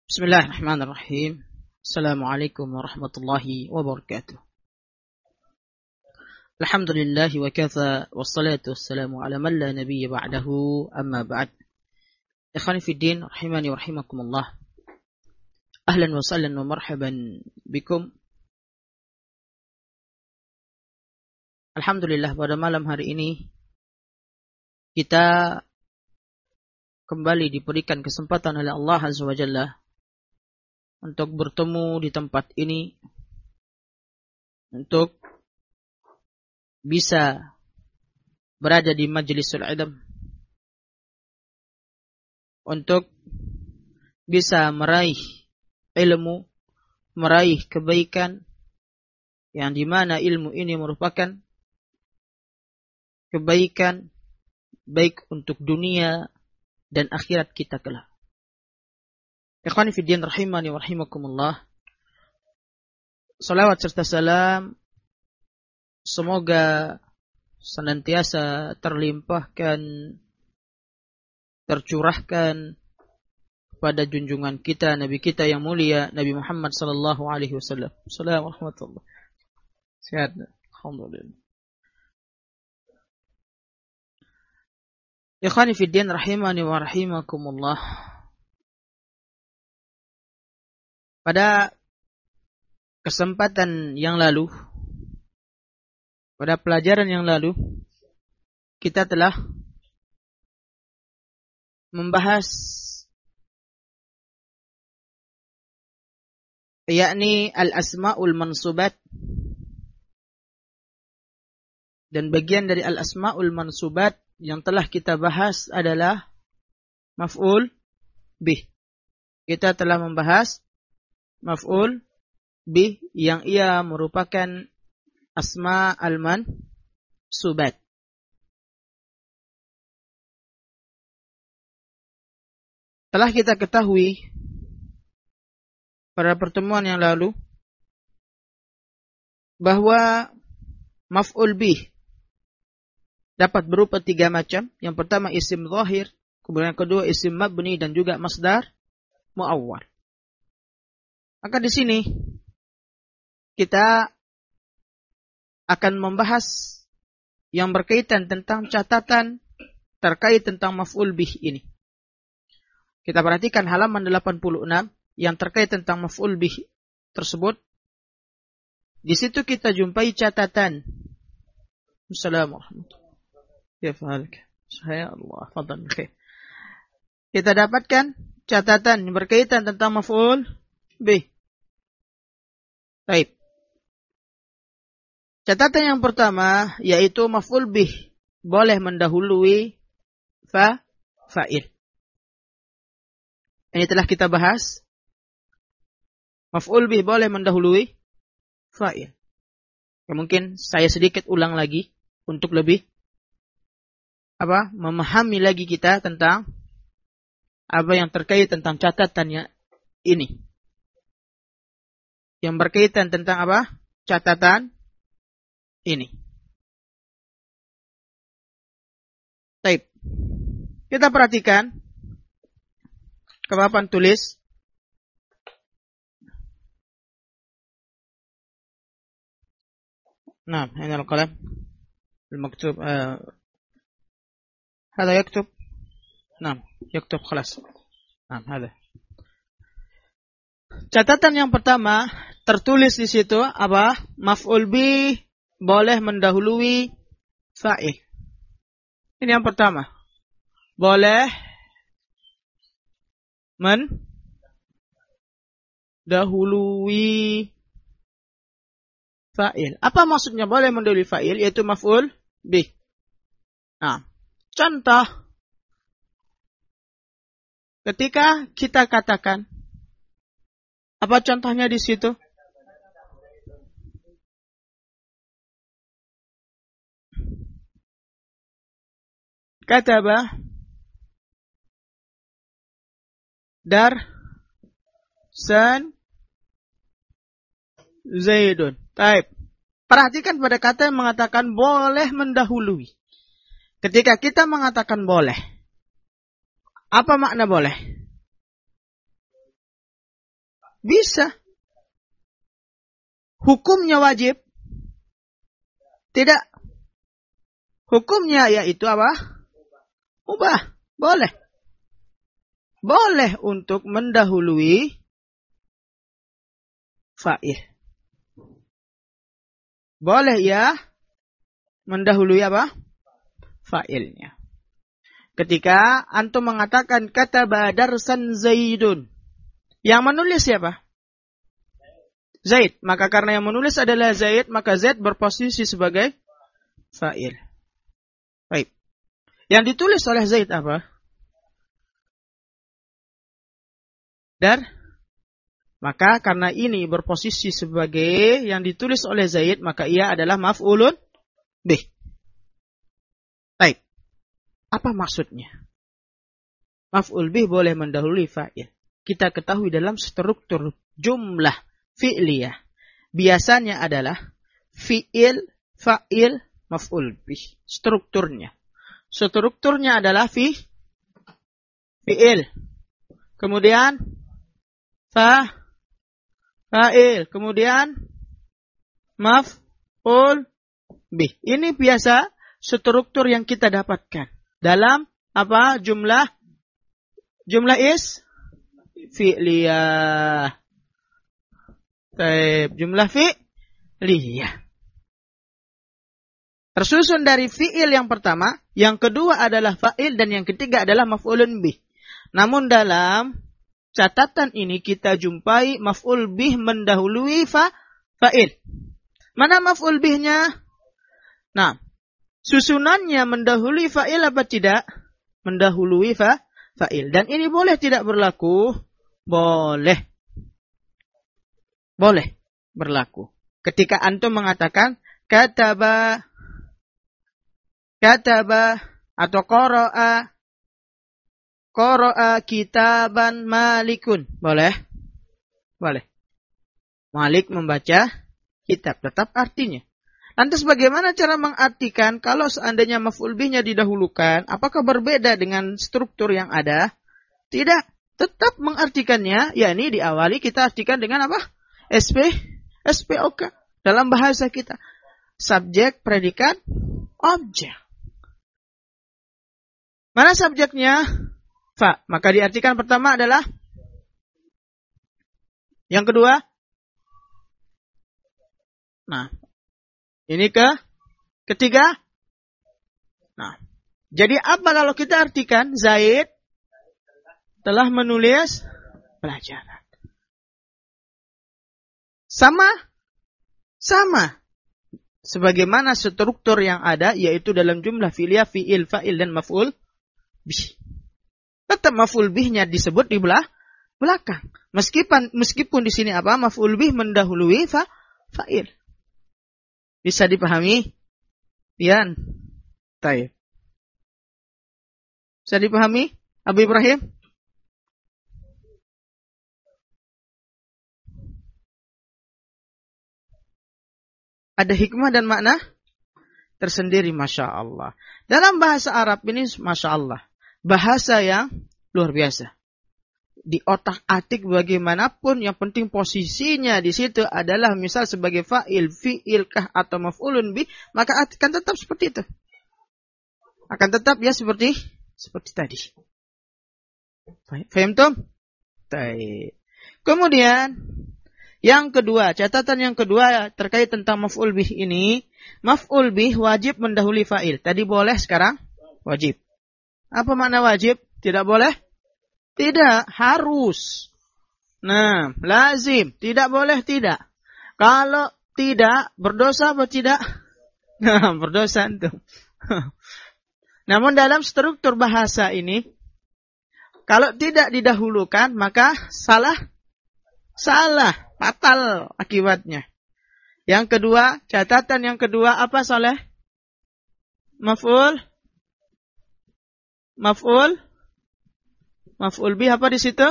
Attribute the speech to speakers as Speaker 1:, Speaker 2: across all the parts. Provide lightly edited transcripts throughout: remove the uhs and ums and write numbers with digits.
Speaker 1: Bismillahirrahmanirrahim. Assalamualaikum warahmatullahi wabarakatuh. Alhamdulillahi wa kafa wassalatu wassalamu ala man la nabiyya ba'dahu amma ba'd. Ikhwani fid din rahimani wa rahimakumullah. Ahlan wa sahlan wa marhaban bikum. Alhamdulillah pada malam hari ini kita kembali diberikan kesempatan oleh Allah Azza wa Jalla untuk bertemu di tempat ini, untuk bisa berada di majlisul ilm, untuk bisa meraih ilmu, meraih kebaikan, yang dimana ilmu ini merupakan kebaikan baik untuk dunia dan akhirat kita kelak. Ikhwani fi din rahimani wa rahimakumullah. Salawat serta salam semoga senantiasa terlimpahkan, tercurahkan kepada junjungan kita, Nabi kita yang mulia, Nabi Muhammad sallallahu alaihi wasallam. Assalamualaikum warahmatullahi wabarakatuh. Sehat. Alhamdulillah. Ikhwani fi din rahimani wa rahimakumullah. Pada kesempatan yang lalu, pada pelajaran yang lalu, kita telah membahas yakni al-asma'ul mansubat, dan bagian dari al-asma'ul mansubat yang telah kita bahas adalah maf'ul bih. Kita telah membahas maf'ul bih yang ia merupakan asma al-mansubat. Telah kita ketahui pada pertemuan yang lalu bahwa maf'ul bih dapat berupa tiga macam. Yang pertama isim zahir, kemudian yang kedua isim mabni, dan juga masdar muawwal. Maka di sini kita akan membahas yang berkaitan tentang catatan terkait tentang maf'ul bih ini. Kita perhatikan halaman 86 yang terkait tentang maf'ul bih tersebut. Di situ kita jumpai catatan. Assalamualaikum. Ya fahalik. Saya Allah, fadlan khair. Kita dapatkan catatan yang berkaitan tentang maf'ul bih. Baik. Catatan yang pertama yaitu maf'ul bih boleh mendahului fa'il. Ini telah kita bahas. Maf'ul bih boleh mendahului fa'il. Ya, mungkin saya sedikit ulang lagi untuk lebih memahami lagi kita tentang apa yang terkait tentang catatannya ini. Yang berkaitan tentang apa? Catatan ini. Baik. Kita perhatikan ke papan tulis. Nah, ini al-qalam al-maktub. هذا يكتب. نعم يكتب خلاص. نعم هذا. Catatan yang pertama tertulis di situ apa? Maf'ul bih boleh mendahului fa'il. Ini yang pertama. Boleh mendahului fa'il. Apa maksudnya boleh mendahului fa'il? Yaitu maf'ul bih. Nah, contoh, ketika kita katakan, apa contohnya di situ? Kataba darsan Zaidun. Baik. Perhatikan pada kata yang mengatakan boleh mendahului. Ketika kita mengatakan boleh, apa makna boleh? Bisa. Hukumnya wajib? Tidak. Hukumnya yaitu apa? Mubah. Boleh. Boleh untuk mendahului fa'il. Boleh ya mendahului apa? Fa'ilnya. Ketika antum mengatakan kataba darsan Zaidun. Yang menulis siapa? Zaid. Maka karena yang menulis adalah Zaid, maka Zaid berposisi sebagai fa'il. Baik. Yang ditulis oleh Zaid apa? Dar. Maka karena ini berposisi sebagai yang ditulis oleh Zaid, maka ia adalah maf'ulun bih. Baik. Apa maksudnya? Maf'ul bih boleh mendahului fa'il. Kita ketahui dalam struktur jumlah fi'liyah. Biasanya adalah fi'il, fa'il, maf'ul bih. Strukturnya. Strukturnya adalah fi'il. Kemudian fa'il. Kemudian maf'ul bih. Ini biasa struktur yang kita dapatkan dalam apa? Jumlah fi'liyah. Jumlah fi'liyah. Tersusun dari fi'il yang pertama, yang kedua adalah fa'il, dan yang ketiga adalah maf'ulun bih. Namun dalam catatan ini kita jumpai maf'ul bih mendahului fa'il. Mana maf'ul bihnya? Nah, susunannya mendahului fa'il apa tidak? Mendahului fa'il. Dan ini boleh tidak berlaku? Boleh. Boleh berlaku. Ketika antum mengatakan kataba atau qara'a kitaban Malikun. Boleh? Boleh. Malik membaca kitab. Tetap artinya. Lantas bagaimana cara mengartikan kalau seandainya maf'ul bihnya didahulukan? Apakah berbeda dengan struktur yang ada? Tidak. Tetap mengartikannya. Yakni diawali kita artikan dengan apa? SPOK. Dalam bahasa kita. Subjek, predikat, objek. Mana subjeknya? Fa. Maka diartikan pertama adalah. Yang kedua. Nah. Ini ketiga. Nah. Jadi apa kalau kita artikan Zaid telah menulis pelajaran. Sama. Sebagaimana struktur yang ada yaitu dalam jumlah fi'liyah, fi'il, fa'il dan maf'ul bih. Tetap maf'ul bihnya disebut di belakang. Meskipun di sini apa? Maf'ul bih mendahului fa'il. Bisa dipahami? Pian. Baik. Bisa dipahami? Abu Ibrahim? Ada hikmah dan makna tersendiri, Masya Allah. Dalam bahasa Arab ini, Masya Allah, bahasa yang luar biasa. Di otak-atik bagaimanapun, yang penting posisinya di situ adalah misal sebagai fa'il, fi'ilkah atau maf'ulun bih, maka akan tetap seperti itu. Akan tetap ya seperti tadi. Faham Tom? Kemudian yang kedua, catatan yang kedua terkait tentang maf'ul bih ini, maf'ul bih wajib mendahului fa'il. Tadi boleh, sekarang wajib. Apa makna wajib? Tidak boleh? Tidak, harus. Nah, lazim. Tidak boleh, tidak. Kalau tidak, berdosa atau tidak? Nah, berdosa itu. Namun dalam struktur bahasa ini, kalau tidak didahulukan, maka salah, fatal akibatnya. Yang kedua, catatan yang kedua apa Saleh? Maf'ul bih apa di situ?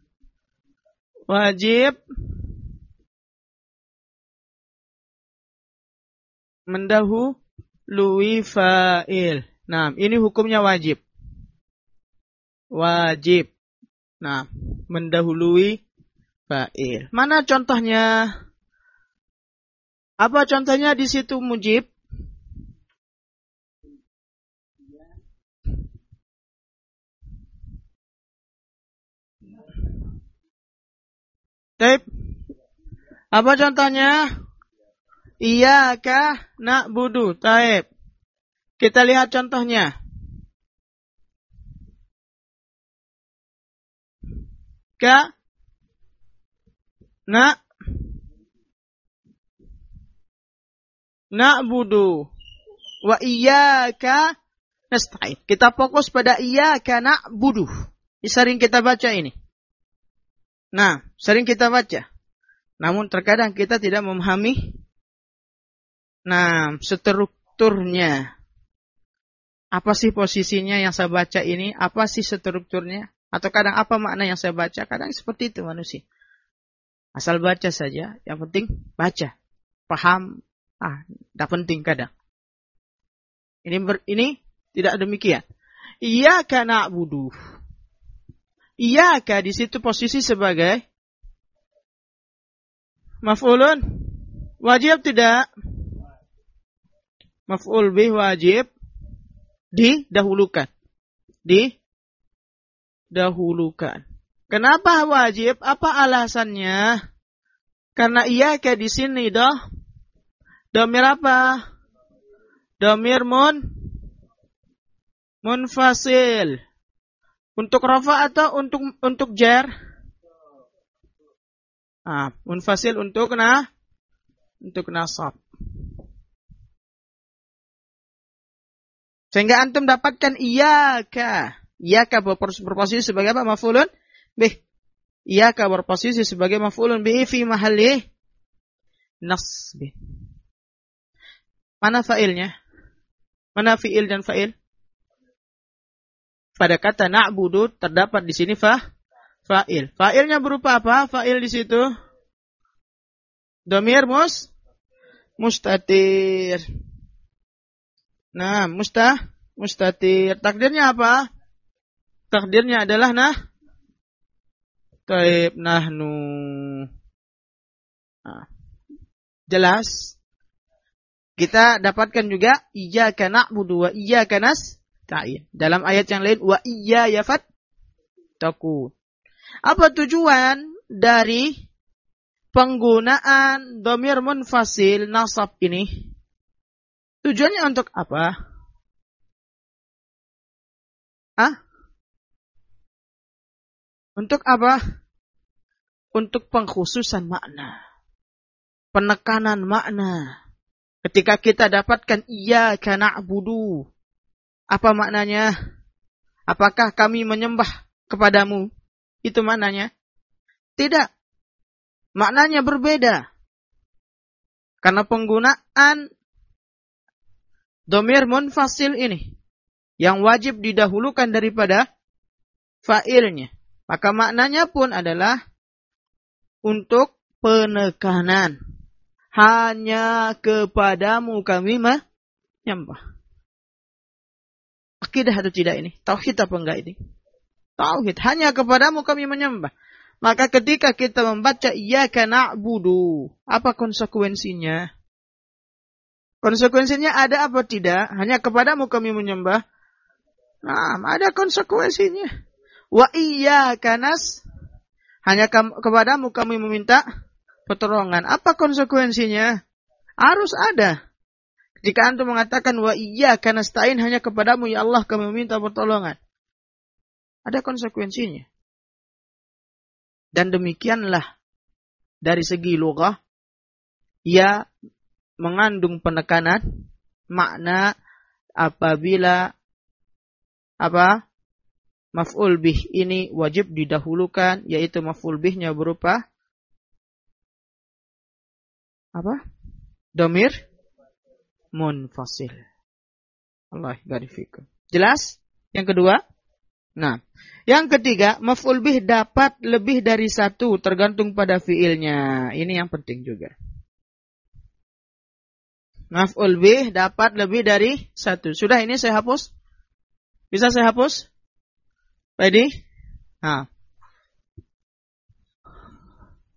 Speaker 1: Wajib mendahului fa'il. Nah, ini hukumnya wajib. Nah, mendahului fa'il. Mana contohnya? Apa contohnya di situ mujib? Taib. Apa contohnya? Iyyaka na'budu. Taib. Kita lihat contohnya. Na'budu wa iyyaka nasta'in. Kita fokus pada iyyaka na'budu. Sering kita baca ini. Nah, sering kita baca. Namun terkadang kita tidak memahami strukturnya. Apa sih posisinya yang saya baca ini? Apa sih strukturnya? Atau kadang apa makna yang saya baca? Kadang seperti itu manusia. Asal baca saja, yang penting baca. Paham, tidak penting kadang. Ini tidak demikian. Iyyaka na'budu. Iyyaka di situ posisi sebagai maf'ulun wajib tidak? Maf'ul bih wajib didahulukan. Didahulukan. Kenapa wajib? Apa alasannya? Karena iyyaka di sini domir apa? Domir munfasil. Untuk rafa atau untuk jar? Munfasil untuk nasab. Sehingga antum dapatkan iyyaka. Iyyaka berposisi sebagai apa? Maf'ulun bih. Iyyaka berposisi sebagai maf'ulun bih fi mahalli nasb. Mana fa'ilnya? Mana fi'il dan fa'il? Pada kata na'budu terdapat di sini fa'il. Fa'ilnya berupa apa? Fa'il di situ dhamir mustatir. Nah, mustatir. Takdirnya apa? Takdirnya adalah taib nahnu. Jelas? Kita dapatkan juga iyyaka na'budu wa iyyaka nasta'in. Dalam ayat yang lain wa iyaya fattaqun. Apa tujuan dari penggunaan dhamir munfasil nasab ini? Tujuannya untuk apa? Untuk apa? Untuk pengkhususan makna. Penekanan makna. Ketika kita dapatkan iyyaka na'budu. Apa maknanya? Apakah kami menyembah kepadamu? Itu maknanya? Tidak. Maknanya berbeda. Karena penggunaan dhamir munfasil ini yang wajib didahulukan daripada fa'ilnya. Maka maknanya pun adalah untuk penekanan. Hanya kepadamu kami menyembah. Akidah atau tidak ini? Tauhid apa enggak ini? Tauhid. Hanya kepadamu kami menyembah. Maka ketika kita membaca iyyaka na'budu, apa konsekuensinya? Konsekuensinya ada apa tidak? Hanya kepadamu kami menyembah. Ada konsekuensinya. Wa iyyaka hanya kepadamu kami meminta pertolongan. Apa konsekuensinya? Harus ada. Jika antum mengatakan wa iyyaka nasta'in, hanya kepadamu ya Allah kami meminta pertolongan. Ada konsekuensinya. Dan demikianlah dari segi lughah ia mengandung penekanan makna apabila maf'ul bih ini wajib didahulukan, yaitu maf'ul bihnya berupa dhamir munfasil. Allah garifikum. Jelas? Yang kedua? Yang ketiga, maf'ul bih dapat lebih dari satu tergantung pada fiilnya. Ini yang penting juga. Maf'ul bih dapat lebih dari satu. Sudah ini saya hapus? Bisa saya hapus? Ready?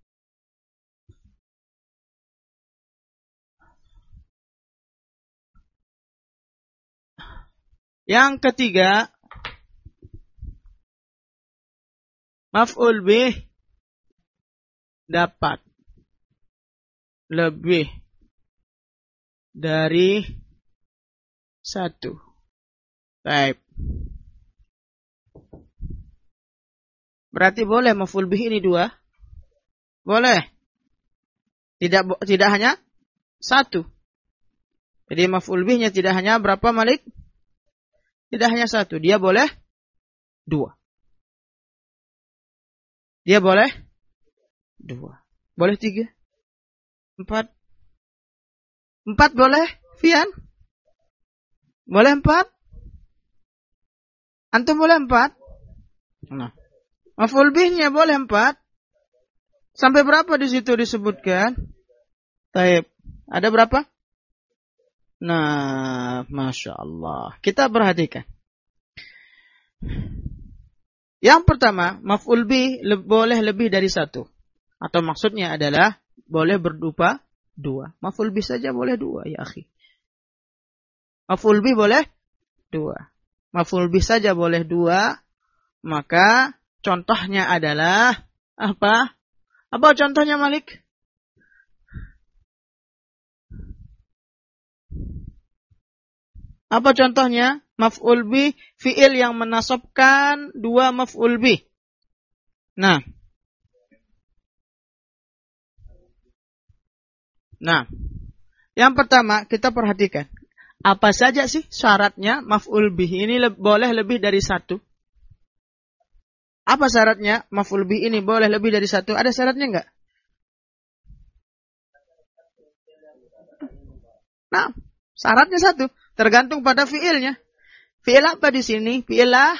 Speaker 1: Yang ketiga, maf'ul bih dapat lebih dari satu. Baik. Berarti boleh maf'ul bih ini dua? Boleh. Tidak hanya satu. Jadi maf'ul bihnya tidak hanya berapa, Malik? Tidak hanya satu. Dia boleh dua. Dia boleh dua. Boleh tiga? Empat? Empat boleh, Fian? Boleh empat? Antum boleh empat? Nah. Maf'ul bihnya boleh empat? Sampai berapa di situ disebutkan? Taib. Ada berapa? Nah, Masya Allah. Kita perhatikan. Yang pertama, maf'ul bih boleh lebih dari satu. Atau maksudnya adalah boleh berupa dua. Maf'ul bih saja boleh dua, ya akhi. Maf'ul bih boleh dua. Maf'ul bih saja boleh dua. Maka contohnya adalah apa? Apa contohnya, Malik? Apa contohnya? Maf'ul bih, fi'il yang menasabkan dua maf'ul bih. Nah, yang pertama kita perhatikan. Apa saja sih syaratnya maf'ul bih ini boleh lebih dari satu? Apa syaratnya maf'ul bih ini boleh lebih dari satu? Ada syaratnya enggak? Nah, syaratnya satu. Tergantung pada fi'ilnya. Fi'il apa di sini? Fi'il lah.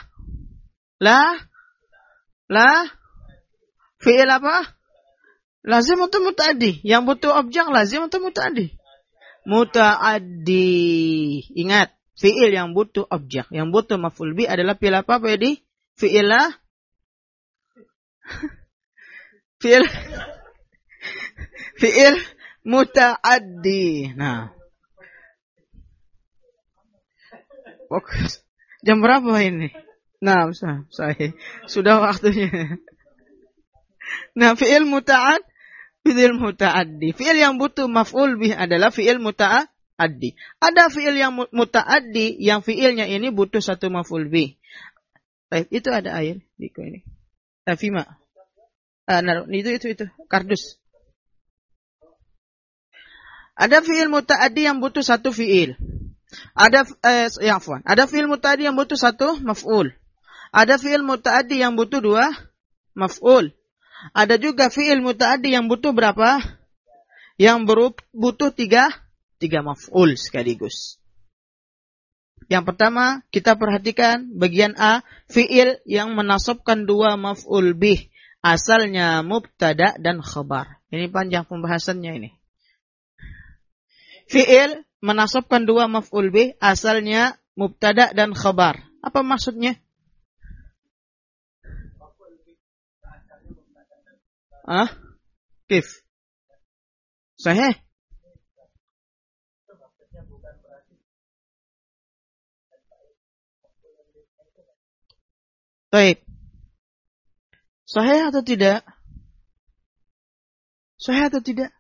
Speaker 1: Fi'il apa? Lazim atau muta'addi? Yang butuh objek lazim atau muta'addi? Muta'addi. Ingat, fi'il yang butuh objek, yang butuh maf'ul bih adalah fi'il apa, Pak Edi? Fi'il lah. Fi'il muta'addi. Nah. Fokus. Jam berapa ini? Nah, saya sudah waktunya. Nah, fi'il muta'addi. Fi'il yang butuh maf'ul bih adalah fi'il muta'addi. Ada fi'il yang muta'addi yang fi'ilnya ini butuh satu maf'ul bih. Itu ada air di ini. Fima. Itu kardus. Ada fi'il muta'addi yang butuh satu fi'il. Ada fi'il muta'addi yang butuh satu maf'ul. Ada fi'il muta'addi yang butuh dua maf'ul. Ada juga fi'il muta'addi yang butuh berapa? Yang butuh tiga maf'ul sekaligus. Yang pertama, kita perhatikan bagian A, fi'il yang menasabkan dua maf'ul bih. Asalnya mubtada dan khabar. Ini panjang pembahasannya ini. Fi'il menasabkan dua maf'ul bih, asalnya mubtada dan khabar. Apa maksudnya? Kif? Sahih? Baik. Sahih atau tidak? Sahih atau tidak?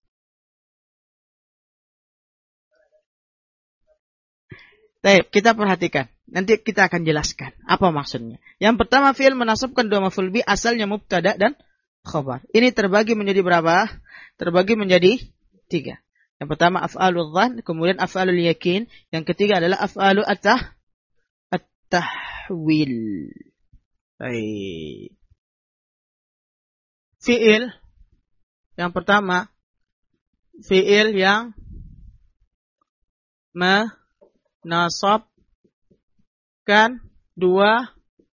Speaker 1: Baik, kita perhatikan. Nanti kita akan jelaskan apa maksudnya. Yang pertama, fi'il menasabkan dua maf'ul bih, asalnya mubtada dan khabar. Ini terbagi menjadi berapa? Terbagi menjadi 3. Yang pertama af'alul dhann, kemudian af'alul yakin, yang ketiga adalah af'alu at-tahwil. Baik. Fi'il yang pertama, fi'il yang menasabkan dua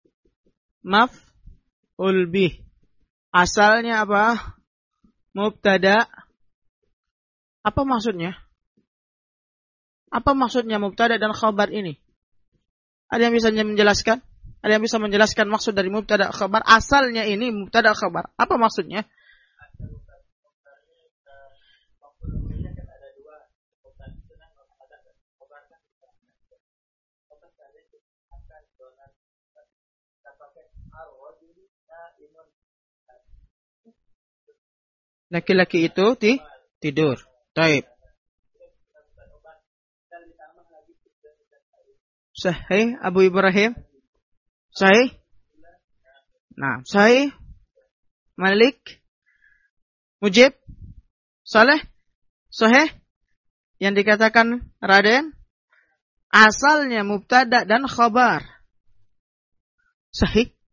Speaker 1: maf'ul bih. Asalnya apa? Mubtada. Apa maksudnya? Apa maksudnya mubtada dan khabar ini? Ada yang bisa menjelaskan? Ada yang bisa menjelaskan maksud dari mubtada khabar? Asalnya ini mubtada khabar. Apa maksudnya? Laki-laki itu tidur. Taib. Sahih Abu Ibrahim? Sahih? Nah, sahih? Malik? Mujib? Saleh? Sahih? Yang dikatakan Raden? Asalnya mubtada dan khabar. Sahih?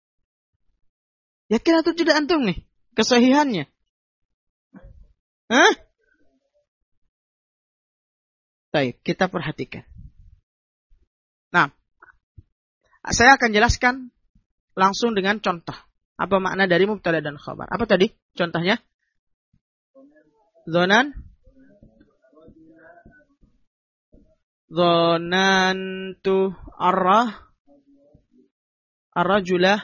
Speaker 1: Yakin atau tidak antum nih? Kesahihannya? Hah? Baik, kita perhatikan. Nah, saya akan jelaskan langsung dengan contoh. Apa makna dari mubtada dan khabar? Apa tadi contohnya? Zonantu arrajulah.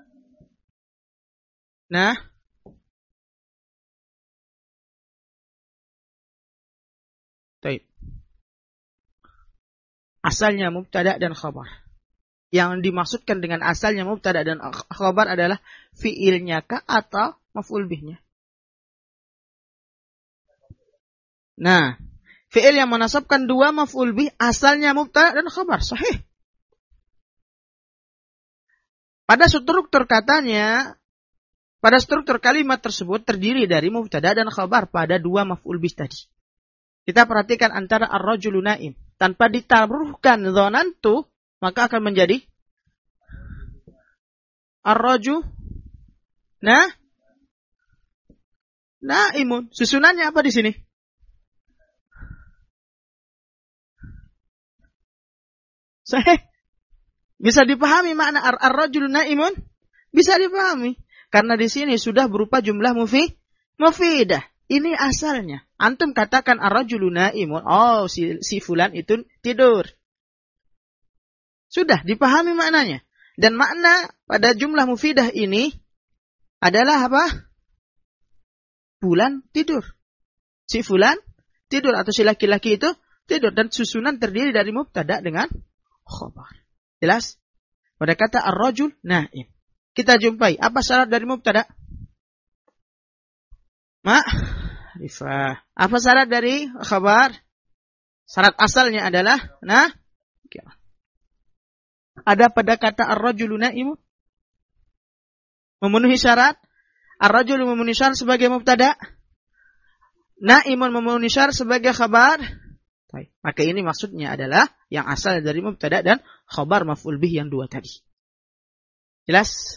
Speaker 1: Nah, baik. Asalnya mubtada dan khabar. Yang dimaksudkan dengan asalnya mubtada dan khabar adalah fiilnya kah atau maf'ul bihnya. Nah, fiil yang menasabkan dua maf'ul bih asalnya mubtada dan khabar. Sahih. Pada struktur katanya, pada struktur kalimat tersebut terdiri dari mubtada dan khabar pada dua maf'ul bih tadi. Kita perhatikan antara ar-rajulu naim. Tanpa ditaruhkan dzanantu, maka akan menjadi ar-raju naimun. Susunannya apa di sini? Sahih. Bisa dipahami makna ar-rajulu naimun? Bisa dipahami. Karena di sini sudah berupa jumlah mufidah. Ini asalnya. Antum katakan ar-rajulu naimun. Oh, si fulan itu tidur. Sudah dipahami maknanya. Dan makna pada jumlah mufidah ini adalah apa? Fulan tidur. Si fulan tidur atau si laki-laki itu tidur. Dan susunan terdiri dari mubtada dengan khabar. Jelas? Pada kata ar-rajul naim. Kita jumpai. Apa syarat dari mubtada? Ma'rifah. Apa syarat dari khabar? Syarat asalnya adalah ada pada kata ar-rajulu naimun memenuhi syarat. Ar-rajulu memenuhi syarat sebagai mubtada. Naimun memenuhi syarat sebagai khabar. Baik. Maka ini maksudnya adalah yang asal dari mubtada dan khabar maf'ul bih yang dua tadi. Jelas?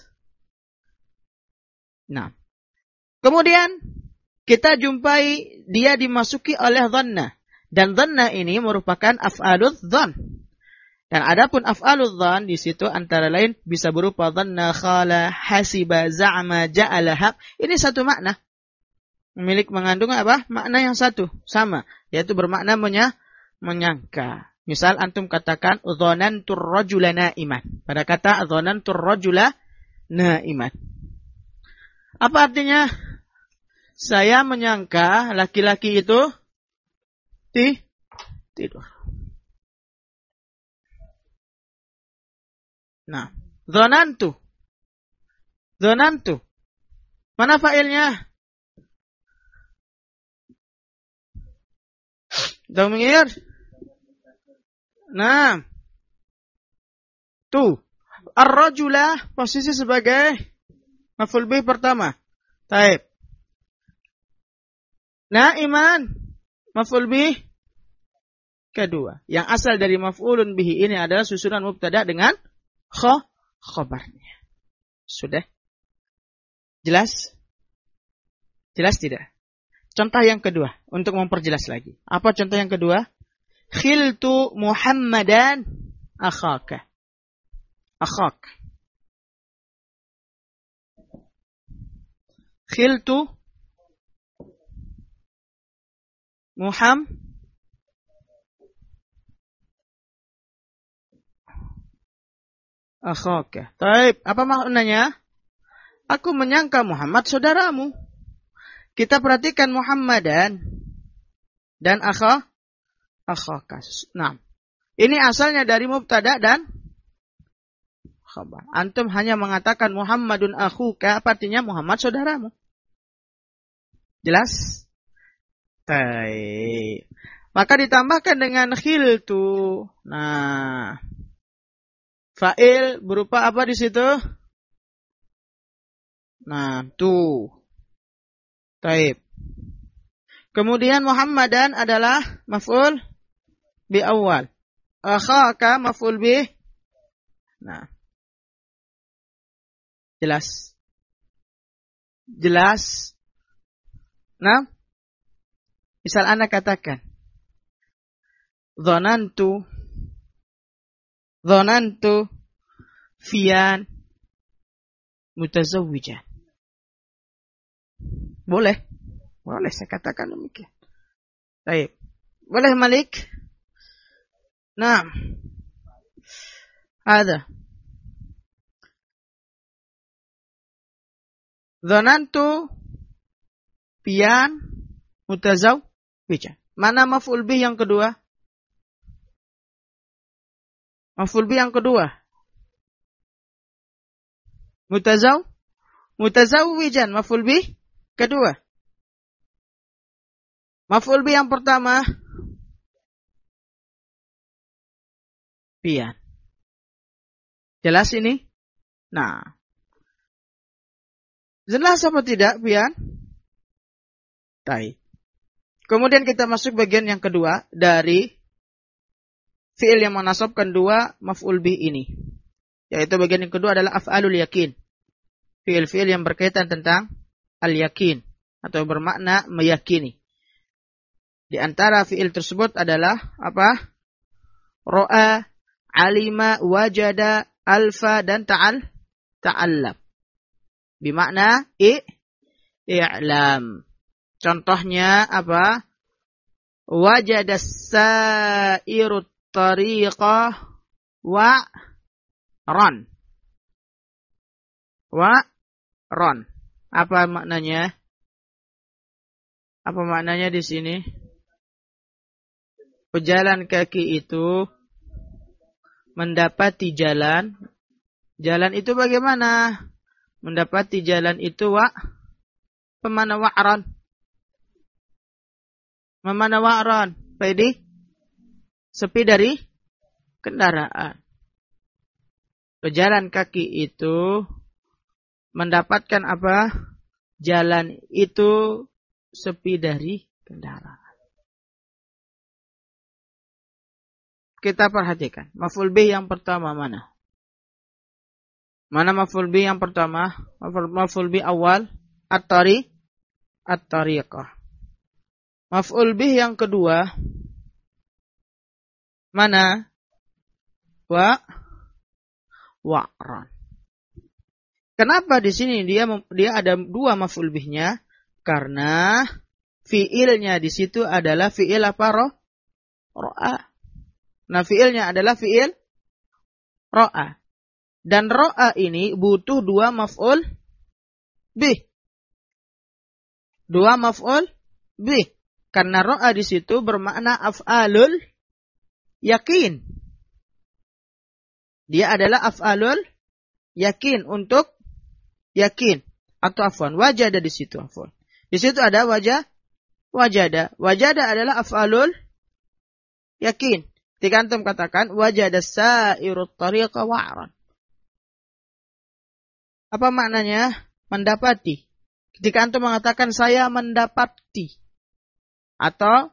Speaker 1: Nah. Kemudian kita jumpai dia dimasuki oleh dhanna. Dan dhanna ini merupakan af'aludz dhann. Dan adapun af'aludz dhann di situ antara lain bisa berupa dhanna, khala, hasiba, za'ama, ja'ala, haq. Ini satu makna. Memiliki mengandung apa? Makna yang satu, sama, yaitu bermakna menyangka. Misal antum katakan dzanantur rajula naiman. Pada kata dzanantur rajula naiman. Apa artinya? Saya menyangka laki-laki itu tidur. Nah, dzanantu. Mana fa'ilnya? Dhamir. Nah. Tu. Ar-rajulah posisi sebagai maf'ul bih pertama. Taib. Naiman maf'ul bih kedua. Yang asal dari maf'ulun bihi ini adalah susunan mubtada dengan khabarnya. Sudah? Jelas? Jelas tidak? Contoh yang kedua untuk memperjelas lagi. Apa contoh yang kedua? Khiltu Muhammadan akhaka. Khiltu akhaka. Baik, apa maknanya? Aku menyangka Muhammad saudaramu. Kita perhatikan Muhammadan dan akhaka. Nah, ini asalnya dari mubtada dan khabar. Antum hanya mengatakan Muhammadun akhuka, apa artinya Muhammad saudaramu. Jelas? Baik. Maka ditambahkan dengan khiltu. Nah, fa'il berupa apa di situ? Nah, tu. Baik. Kemudian Muhammadan adalah maf'ul bi awal. Akhaka maf'ul bi. Nah. Jelas. Jelas. Nah. Misal Anda katakan. Dhonantu Fian mutazawwijan. Boleh saya katakan demikian. Baik. Boleh Malik? Nah. Ada. Dhonantu Fian mutazawwijan. Mana maf'ul bih yang kedua? Maf'ul bih yang kedua. Mutazawwijan maf'ul bih kedua. Maf'ul bih yang pertama. Pian. Jelas ini? Nah. Jelas apa tidak, Pian? Baik. Kemudian kita masuk bagian yang kedua dari fi'il yang menasabkan dua maf'ul bih ini. Yaitu bagian yang kedua adalah af'alul yakin. Fi'il-fi'il yang berkaitan tentang al-yakin. Atau bermakna meyakini. Di antara fi'il tersebut adalah apa? Ro'a, alima, wajada, alfa, dan ta'allam. Bimakna i'lam. Contohnya apa? Wajada sairut tariqah ron. Apa maknanya? Apa maknanya di sini? Pejalan kaki itu mendapati jalan. Jalan itu bagaimana? Mendapati jalan itu pemana wa'ran. Memana wa'ran. Pedi? Sepi dari kendaraan. Pejalan kaki itu mendapatkan apa? Jalan itu sepi dari kendaraan. Kita perhatikan. Maf'ul bih yang pertama mana? Mana maf'ul bih yang pertama? Maf'ul bih awal. At-tariqah. Maf'ul bih yang kedua. Mana? Wa'ran. Kenapa di sini dia ada dua maf'ul bihnya? Karena fiilnya di situ adalah fiil apa? Ro'a. Nah, fiilnya adalah fiil ro'a. Dan ro'a ini butuh dua maf'ul bih. Dua maf'ul bih. Karena ro'a di situ bermakna af'alul yakin. Dia adalah af'alul yakin untuk yakin. Atau afwan, wajada di situ afwan. Di situ ada wajada. Wajada adalah af'alul yakin. Ketika antum katakan wajada sairut tariqa wa'ran. Apa maknanya? Mendapati. Ketika antum mengatakan saya mendapati. Atau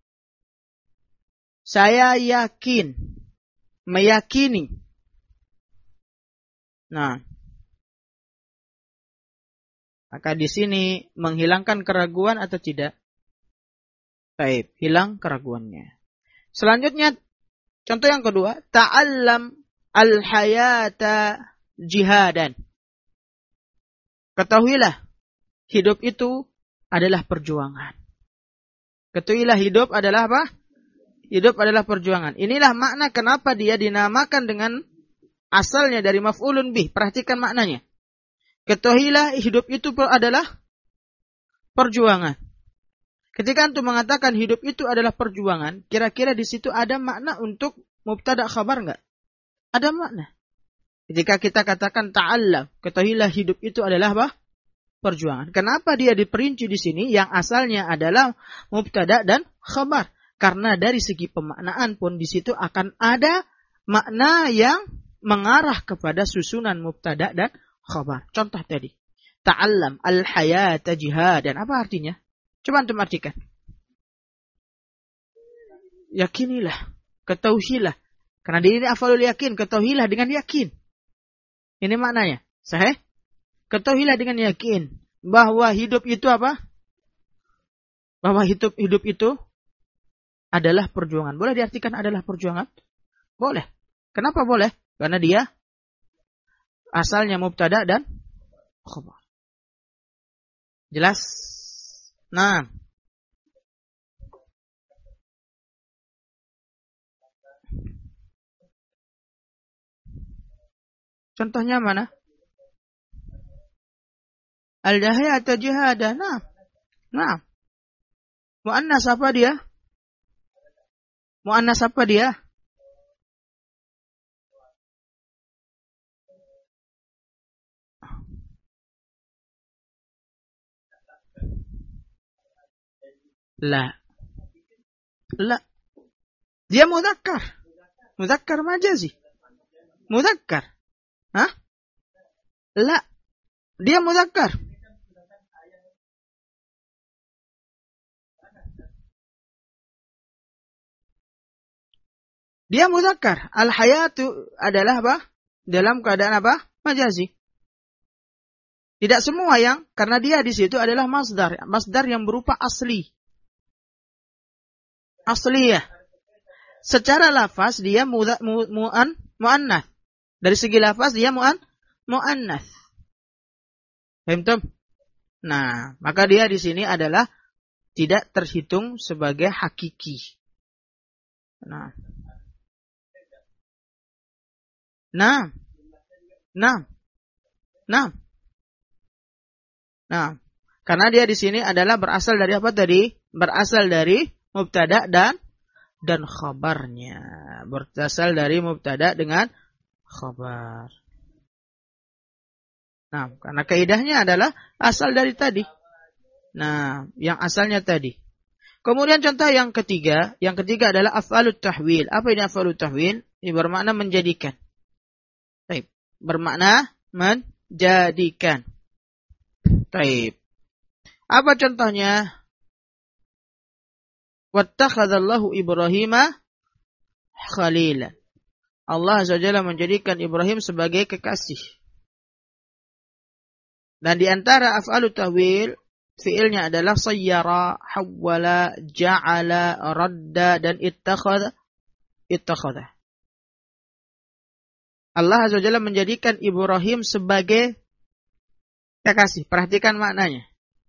Speaker 1: saya yakin. Meyakini. Nah. Maka di sini menghilangkan keraguan atau tidak? Baik, hilang keraguannya. Selanjutnya, contoh yang kedua. Ta'allam al-hayata jihadan. Ketahuilah, hidup itu adalah perjuangan. Ketahuilah hidup adalah apa? Hidup adalah perjuangan. Inilah makna kenapa dia dinamakan dengan asalnya dari maf'ulun bih. Perhatikan maknanya. Ketahuilah hidup itu adalah perjuangan. Ketika antum mengatakan hidup itu adalah perjuangan, kira-kira di situ ada makna untuk mubtada khabar enggak? Ada makna. Ketika kita katakan ta'allam, ketahuilah hidup itu adalah apa? perjuangan. Kenapa dia diperinci di sini yang asalnya adalah mubtada dan khabar? Karena dari segi pemaknaan pun di situ akan ada makna yang mengarah kepada susunan mubtada dan khabar. Contoh tadi, ta'allam al-hayata jihadan. Apa artinya? Coba antum artikan. Yakinilah, ketahuilah. Karena ini afalul yakin, ketahuilah dengan yakin. Ini maknanya. Sahih? Ketahuilah dengan yakin bahwa hidup itu apa? Bahwa hidup itu adalah perjuangan. Boleh diartikan adalah perjuangan? Boleh. Kenapa boleh? Karena dia asalnya mubtada dan khabar. Jelas? Nah. Contohnya mana? Al-jahiyata jihada. Nah. Mu'annas apa dia? Mu'annas apa dia? La. Dia mudzakkar. Mudzakkar majazi. Mudzakkar. Hah? La. Dia mudzakkar. Dia mudzakkar. Al-hayatu adalah apa? Dalam keadaan apa? Majazi. Tidak semua karena dia di situ adalah masdar. Masdar yang berupa asli. Asliyah. Secara lafaz dia mu'annath. Dari segi lafaz dia mu'annath. Paham? Nah, maka dia di sini adalah tidak terhitung sebagai hakiki. Nah, karena dia di sini adalah berasal dari apa tadi? Berasal dari mubtada dan khabarnya. Berasal dari mubtada dengan khabar. Nah, karena kaidahnya adalah asal dari tadi. Nah, yang asalnya tadi. Kemudian contoh yang ketiga adalah af'alut tahwil. Apa ini af'alut tahwil? Ini bermakna menjadikan. Baik, bermakna menjadikan. Baik. Apa contohnya? Wattakhadallahu Ibrahima khalila. Allah Azza wa Jalla menjadikan Ibrahim sebagai kekasih. Dan di antara af'alut tahwil, fi'ilnya adalah sayyara, hawwala, ja'ala, radda, dan ittakhadha. Allah Azza wa Jalla menjadikan Ibrahim sebagai kekasih. Perhatikan maknanya.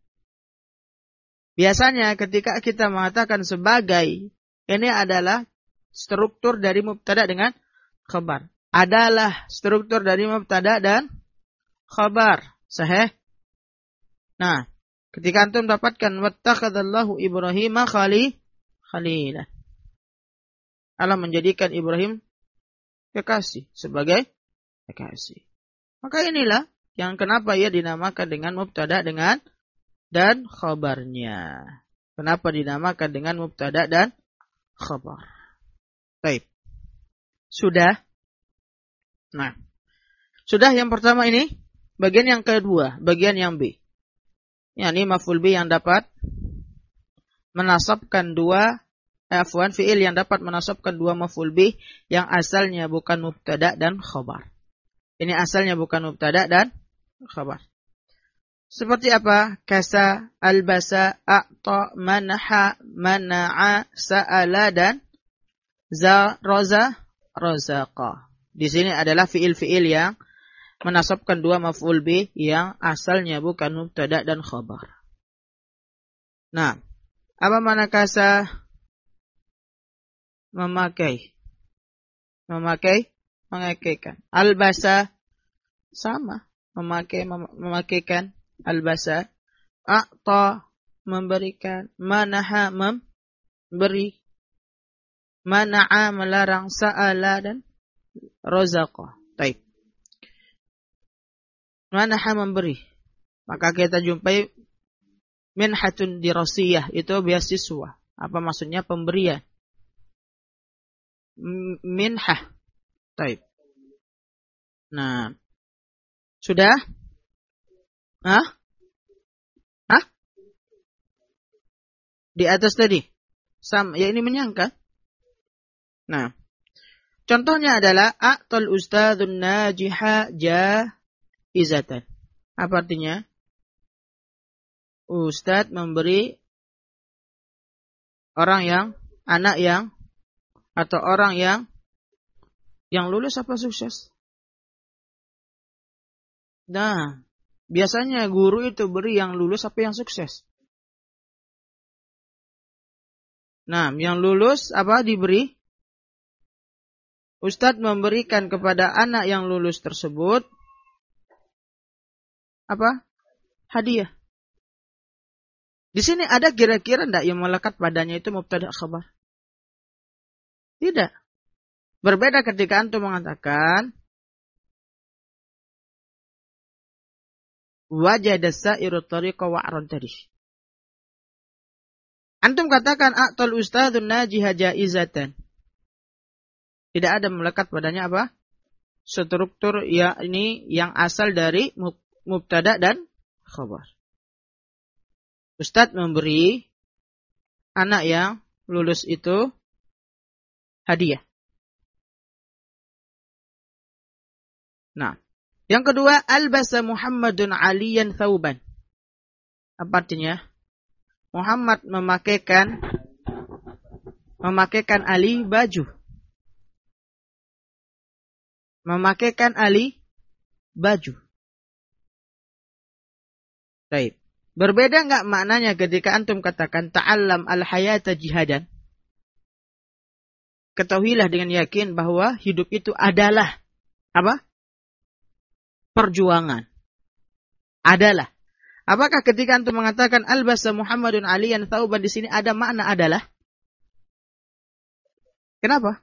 Speaker 1: Biasanya ketika kita mengatakan sebagai, ini adalah struktur dari mubtada dengan khabar. Adalah struktur dari mubtada dan khabar. Sahih? Nah, ketika antum dapatkan wattakhadallahu Ibrahima khalila. Allah menjadikan Ibrahim kekasih, sebagai kekasih. Maka inilah yang kenapa ia dinamakan dengan mubtada dengan dan khabarnya. Kenapa dinamakan dengan mubtada dan khabar? Baik. Sudah? Nah, sudah yang pertama ini. Bagian yang kedua, bagian yang B. Yakni maf'ul bi yang dapat menasabkan fi'il yang dapat menasabkan dua maf'ul bi yang asalnya bukan mubtada dan khabar. Ini asalnya bukan mubtada dan khabar. Seperti apa? Kasa, albasa, a'ta, manaha, mana'a, sa'ala, dan razaqa. Di sini adalah fi'il-fi'il yang menasabkan dua maf'ul bi yang asalnya bukan mubtada dan khabar. Nah, apa makna kasa? Memakai, mengakaikan. Albasa sama, memakaikan. Albasa. A'ta, memberikan. Manaha, memberi. Mana'a, melarang. Sa'ala, dan razaqa. Baik. Manaha, memberi. Maka kita jumpai minhatun dirasiyah, itu beasiswa. Apa maksudnya? Pemberian. Minhah. Taib. Nah, sudah? Hah? Di atas tadi. Ya ini menyangka. Nah, contohnya adalah a'tal ustadzun najiha jaizatan. Apa artinya? Ustadz memberi anak yang atau orang yang lulus apa sukses. Nah, biasanya guru itu beri yang lulus apa yang sukses. Nah, yang lulus apa diberi? Ustadz memberikan kepada anak yang lulus tersebut apa? Hadiah. Di sini ada kira-kira enggak yang melekat padanya itu mubtada khabar? Tidak. Berbeda ketika antum mengatakan wajada sa'iru tariqa wa'ran tadi. Antum katakan a'tal ustadzun najiha jaizatan. Tidak ada melekat padanya apa? Struktur ya ini yang asal dari mubtada dan khabar. Ustadz memberi anak yang lulus itu hadiah. Nah, yang kedua, albasa Muhammadun aliyan thawban. Apa artinya? Muhammad memakaikan Ali baju. Memakaikan Ali baju. Baik. Berbeda enggak maknanya ketika antum katakan ta'allam al-hayata jihadan? Ketahuilah dengan yakin bahwa hidup itu adalah apa? Perjuangan. Adalah. Apakah ketika antum mengatakan albasa Muhammadun aliyan thawban di sini ada makna adalah? Kenapa?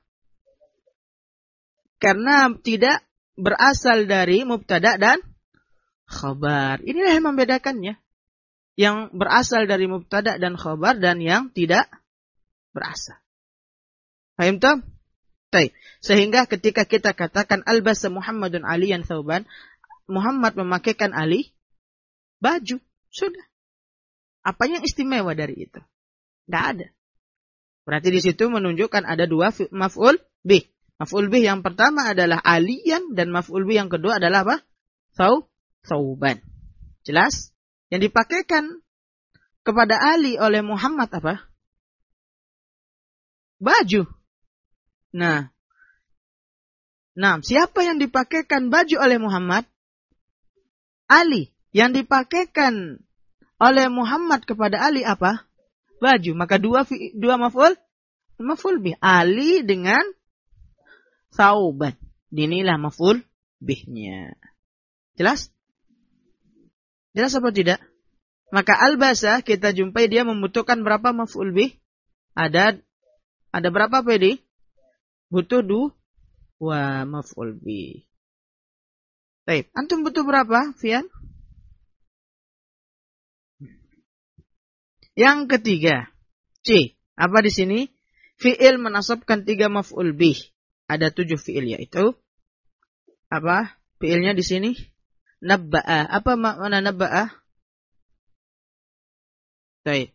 Speaker 1: Karena tidak berasal dari mubtada dan khabar. Inilah yang membedakannya. Yang berasal dari mubtada dan khabar dan yang tidak berasal. Paham tak? Baik. Sehingga ketika kita katakan albasa Muhammadun aliyan thawban, Muhammad memakaikan Ali baju. Sudah. Apa yang istimewa dari itu? Tidak ada. Berarti di situ menunjukkan ada dua maf'ul bih. Maf'ul bih yang pertama adalah aliyan dan maf'ul bih yang kedua adalah apa? Thawban. Jelas? Yang dipakaikan kepada Ali oleh Muhammad apa? Baju. Nah, siapa yang dipakaikan baju oleh Muhammad? Ali. Yang dipakaikan oleh Muhammad kepada Ali apa? Baju. Maka dua maf'ul bih. Ali dengan thawban. Inilah maf'ul bihnya. Jelas? Jelas apa tidak? Maka albasa kita jumpai dia membutuhkan berapa maf'ul bih? Ada berapa PD? Butuh dua maf'ul bih. Baik, antum butuh berapa, Fian? Yang ketiga, C. Apa di sini? Fi'il menasabkan 3 maf'ul bih. Ada 7 fi'il yaitu apa? Fi'ilnya di sini nabba'a. Apa makna nabba'a? Baik.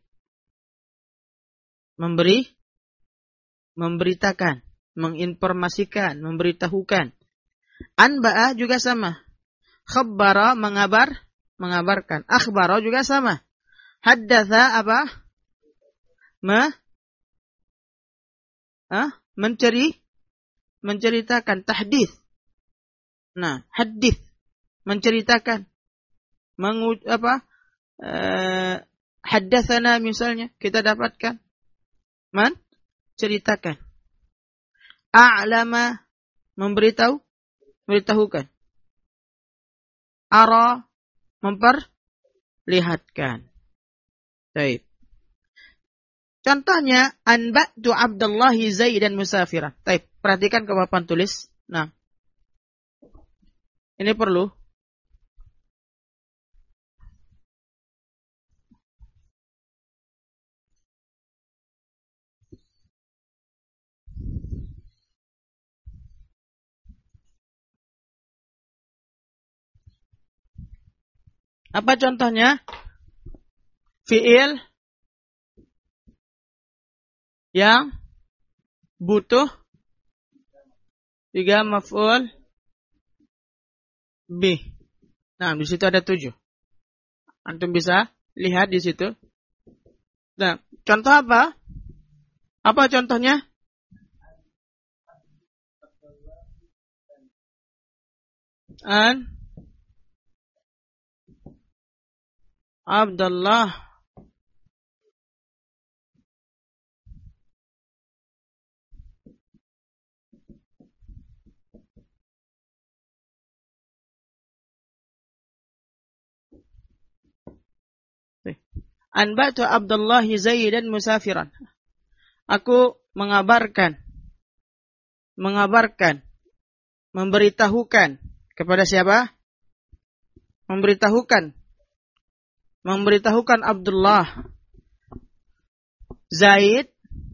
Speaker 1: Memberitakan, menginformasikan, memberitahukan. Anba'a juga sama. Khabbara mengabarkan. Akhbara juga sama. Haddatha apa? Menceritakan. Tahdits. Nah, hadits. Menceritakan. Haddatsana misalnya. Kita dapatkan. Ceritakan. A'lama. Memberitahukan. Ara. Memperlihatkan. Baik. Contohnya, anba'tu Abdullahi Zaidan musafirah. Baik, perhatikan ke papan tulis. Nah, ini perlu. Apa contohnya? Fi'il yang butuh 3 maf'ul bih. Nah, di situ ada 7. Antum bisa lihat di situ. Nah, contoh apa? Apa contohnya? An Abdullah Anba'tu Abdullah Zaidan musafiran. Aku memberitahukan kepada siapa? Memberitahukan Abdullah Zaid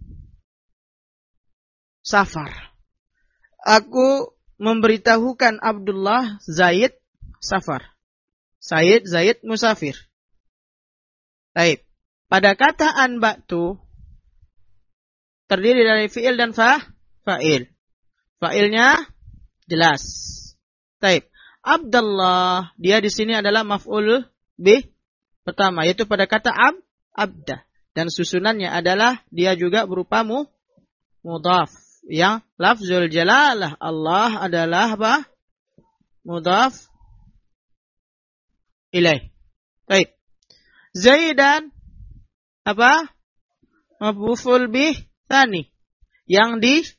Speaker 1: safar. Aku memberitahukan Abdullah Zaid safar. Zaid musafir. Baik. Pada kata anba'tu terdiri dari fi'il dan fa'il. Fa'ilnya jelas. Baik. Abdullah, dia di sini adalah maf'ul bih pertama, yaitu pada kata abda. Dan susunannya adalah dia juga berupa mudhaf. Yang lafzul jalalah Allah adalah apa? Mudhaf ilaih. Baik. Zaidan apa? Maf'ul bih tsani. Yang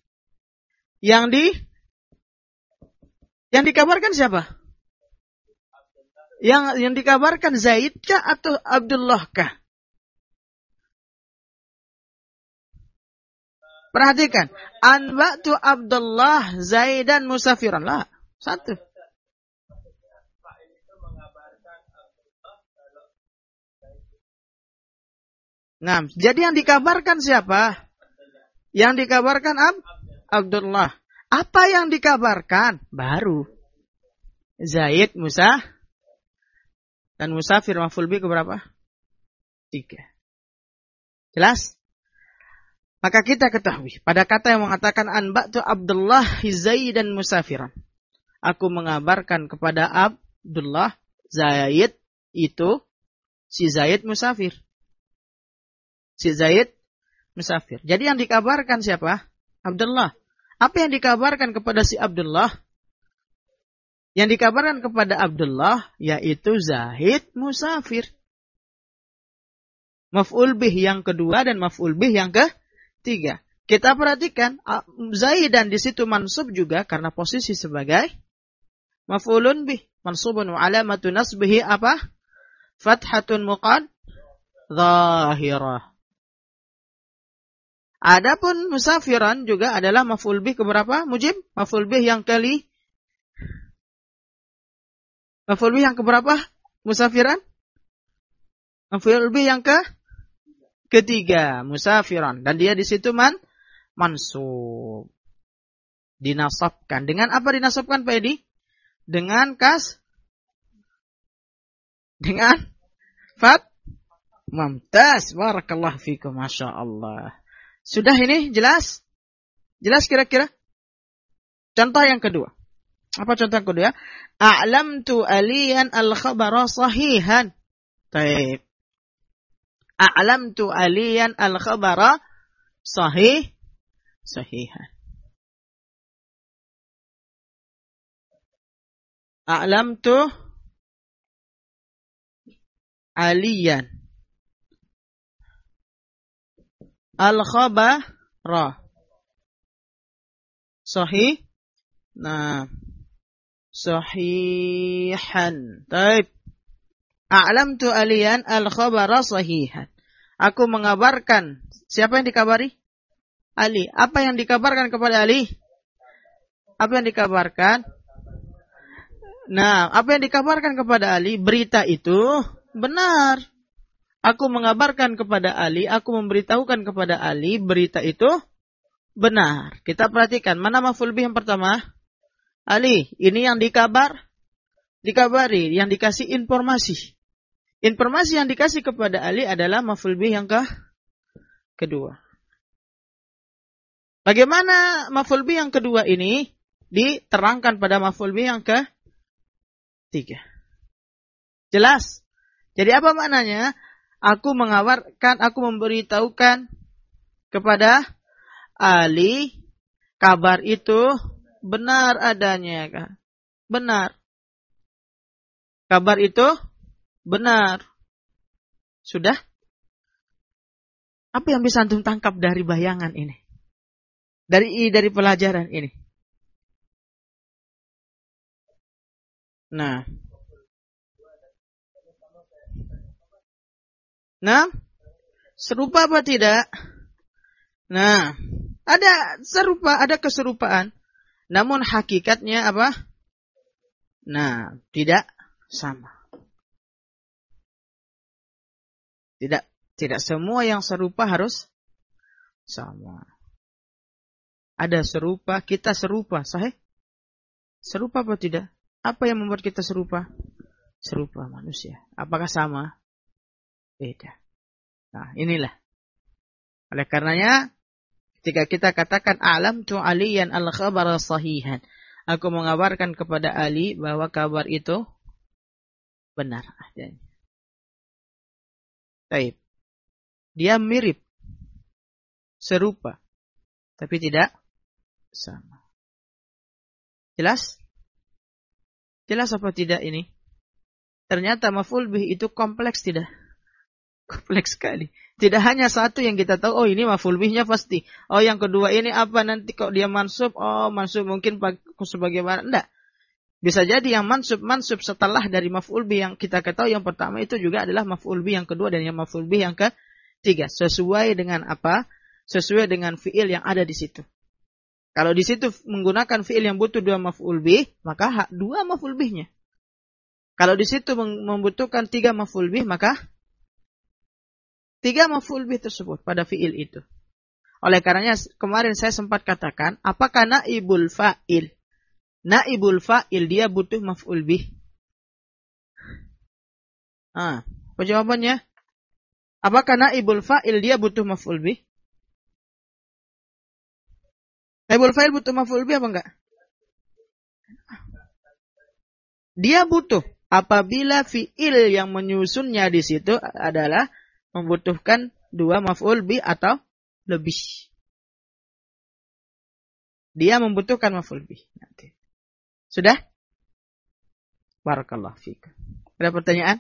Speaker 1: dikabarkan siapa? Yang dikabarkan Zaid kah atau Abdullah kah? Perhatikan. Anba'tu Abdullah Zaidan musafiran. Lah, satu. Nah, jadi yang dikabarkan siapa? Yang dikabarkan Abdullah. Apa yang dikabarkan? Baru. Zaid, Musa, dan musafir maf'ul bih keberapa? 3. Jelas? Maka kita ketahui pada kata yang mengatakan anba'tu Abdullah Zaidan musafiran. Aku mengabarkan kepada Abdullah Zaid itu si Zaid musafir. Si Zaid musafir. Jadi yang dikabarkan siapa? Abdullah. Apa yang dikabarkan kepada si Abdullah? Yang dikabarkan kepada Abdullah yaitu Zaid musafir. Maf'ul bih yang kedua dan maf'ul bih yang ketiga. Kita perhatikan Zaidan di situ mansub juga karena posisi sebagai maf'ulun bih. Mansubun wa alamatu nasbihi apa? Fathatun zahirah. Adapun musafiran juga adalah maf'ul bih keberapa? Mujib? Maf'ul bih yang Maf'ul bih yang keberapa? Musafiran? Maf'ul bih yang ketiga, musafiran. Dan dia di situ mansub. Dinasabkan. Dengan apa dinasabkan Pak Edi? Dengan dengan mumtaz. Barakallahu fikum. Masya Allah. Sudah ini jelas? Jelas kira-kira? Contoh yang kedua. Apa contoh yang kedua? A'lamtu aliyan al-khabara sahihan. Baik. A'lamtu aliyan al-khabara sahihan. A'lamtu aliyan al-khabara sahih. Nah, sahihan. Baik. A'lamtu aliyan al-khabara sahihan. Aku mengabarkan. Siapa yang dikabari? Ali. Apa yang dikabarkan kepada Ali? Apa yang dikabarkan? Nah, apa yang dikabarkan kepada Ali? Berita itu benar. Aku mengabarkan kepada Ali, aku memberitahukan kepada Ali, berita itu benar. Kita perhatikan, mana maf'ul bih yang pertama? Ali, ini yang dikabari, yang dikasih informasi. Informasi yang dikasih kepada Ali adalah maf'ul bih yang kedua. Bagaimana maf'ul bih yang kedua ini diterangkan pada maf'ul bih yang ketiga? Jelas? Jadi apa maknanya? Aku mengabarkan, aku memberitahukan kepada Ali kabar itu benar adanya, kan? Benar. Kabar itu benar. Sudah? Apa yang bisa antum tangkap dari bayangan ini? Dari pelajaran ini? Nah, serupa apa tidak? Nah, ada serupa, ada keserupaan. Namun hakikatnya apa? Nah, tidak sama. Tidak semua yang serupa harus sama. Ada serupa, kita serupa, sahih? Serupa apa tidak? Apa yang membuat kita serupa? Serupa manusia. Apakah sama? Beda. Nah, inilah. Oleh karenanya, ketika kita katakan alam tu aliyan al-khabar sahihan. Aku mengabarkan kepada Ali bahwa kabar itu benar adanya. Baik. Dia mirip. Serupa. Tapi tidak sama. Jelas? Jelas apa tidak ini? Ternyata maf'ul bih itu kompleks tidak? Kompleks sekali. Tidak hanya satu yang kita tahu, oh ini maf'ul bihnya pasti. Oh yang kedua ini apa nanti kok dia mansub? Oh mansub mungkin sebagaimana. Enggak. Bisa jadi yang mansub setelah dari maf'ul bih yang kita ketahui yang pertama itu juga adalah maf'ul bih yang kedua dan yang maf'ul bih yang ketiga. Sesuai dengan apa? Sesuai dengan fi'il yang ada di situ. Kalau di situ menggunakan fi'il yang butuh dua maf'ul bih, maka dua maf'ul bihnya. Kalau di situ membutuhkan tiga maf'ul bih, maka tiga maf'ul bih tersebut pada fi'il itu. Oleh karenanya kemarin saya sempat katakan, apakah naibul fa'il? Naibul fa'il dia butuh maf'ul bih. Apa jawabannya? Apakah naibul fa'il dia butuh maf'ul bih? Naibul fa'il butuh maf'ul bih apa enggak? Dia butuh apabila fi'il yang menyusunnya di situ adalah membutuhkan dua maf'ul bih atau lebih. Dia membutuhkan maf'ul bih. Sudah? Barakallahu fiik. Ada pertanyaan?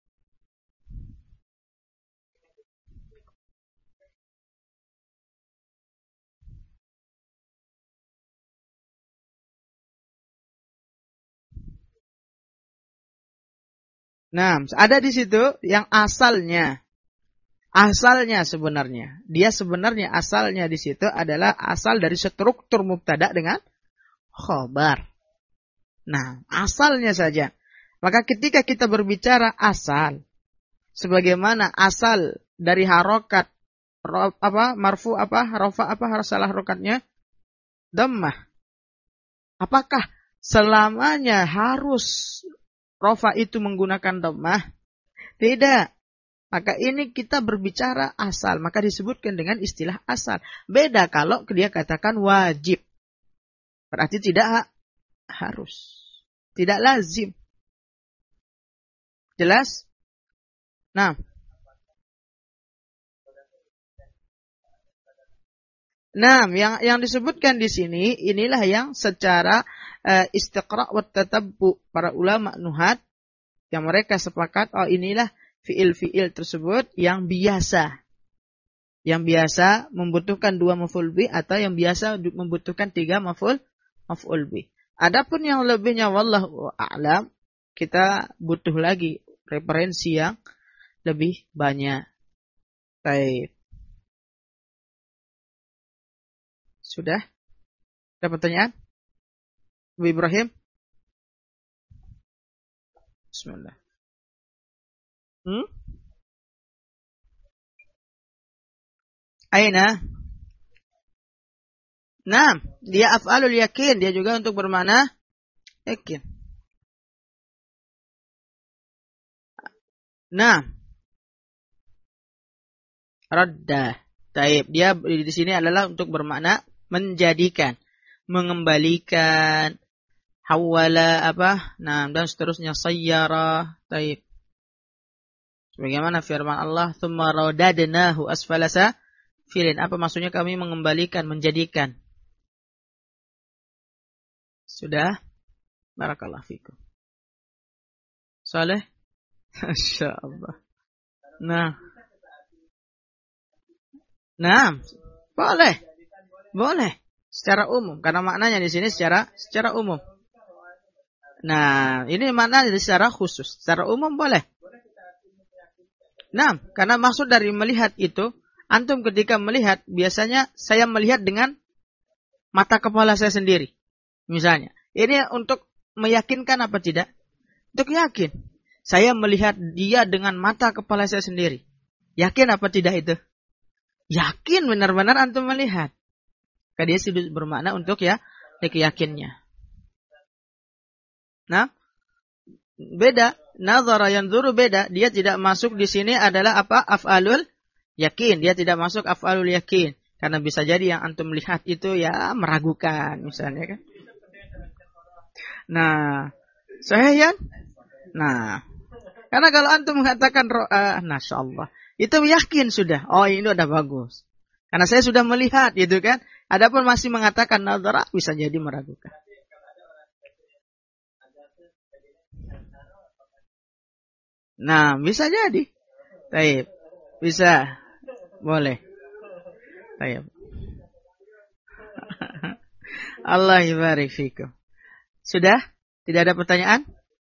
Speaker 1: Nah, ada di situ yang asalnya. Asalnya sebenarnya. Dia sebenarnya asalnya di situ adalah asal dari struktur mubtada dengan khobar. Nah, asalnya saja. Maka ketika kita berbicara asal, sebagaimana asal dari harokat, marfu rofa salah harokatnya, dhammah. Apakah selamanya harus rofa itu menggunakan dhammah? Tidak. Maka ini kita berbicara asal. Maka disebutkan dengan istilah asal. Beda kalau dia katakan wajib. Berarti tidak harus. Tidak lazim. Jelas? Nah. Nah, yang disebutkan di sini, inilah yang secara istiqra' wa tatabbu para ulama nuhat yang mereka sepakat, oh inilah fiil-fiil tersebut yang biasa membutuhkan dua maf'ul bih atau yang biasa membutuhkan tiga maf'ul bih. Adapun yang lebihnya wallahu a'lam, kita butuh lagi referensi yang lebih banyak. Baik. Sudah? Ada pertanyaan? Bu Ibrahim? Bismillah. Aina? Nah, dia af'alul yakin, dia juga untuk bermakna yakin. Nah, radda. Taib. Dia di sini adalah untuk bermakna menjadikan, mengembalikan, hawala apa? Nah, dan seterusnya sayyara. Taib. Bagaimana firman Allah, "Tsumma radadnahu asfala safilin." Apa maksudnya kami mengembalikan, menjadikan? Sudah? Barakallahu fikum. Saleh? Masyaallah. Nah. Nah, boleh. Boleh. Secara umum. Karena maknanya di sini secara umum. Nah, ini maknanya secara khusus. Secara umum boleh. Nah, karena maksud dari melihat itu, antum ketika melihat, biasanya saya melihat dengan mata kepala saya sendiri. Misalnya. Ini untuk meyakinkan apa tidak? Untuk yakin. Saya melihat dia dengan mata kepala saya sendiri. Yakin apa tidak itu? Yakin benar-benar antum melihat. Karena dia sudah bermakna untuk ya yakinnya. Nah, beda. Nazara yanzuru beda. Dia tidak masuk di sini adalah apa? Af'alul yakin. Dia tidak masuk af'alul yakin. Karena bisa jadi yang antum lihat itu ya meragukan misalnya kan. Nah, sahih. Nah, karena kalau antum mengatakan Masya Allah, itu yakin sudah. Oh, ini udah bagus. Karena saya sudah melihat gitu kan. Adapun masih mengatakan nazara, bisa jadi meragukan. Nah, bisa jadi. Baik. Bisa. Boleh. Baik. Allah ibarik fikum. Sudah? Tidak ada pertanyaan?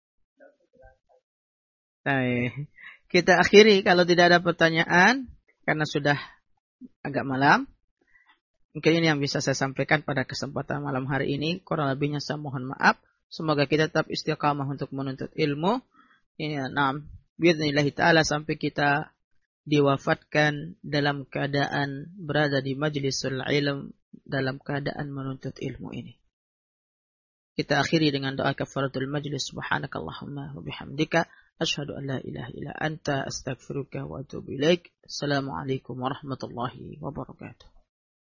Speaker 1: Baik. Kita akhiri kalau tidak ada pertanyaan. Karena sudah agak malam. Mungkin ini yang bisa saya sampaikan pada kesempatan malam hari ini. Kurang lebihnya saya mohon maaf. Semoga kita tetap istiqamah untuk menuntut ilmu. Bi'idznillah ta'ala sampai kita diwafatkan dalam keadaan berada di majlisul ilm, dalam keadaan menuntut ilmu ini. Kita akhiri dengan doa kafaratul majlis. Subhanakallahumma wa bihamdika asyhadu an la ilaha illa anta astaghfiruka wa atubu ilaik. Assalamualaikum warahmatullahi wabarakatuh.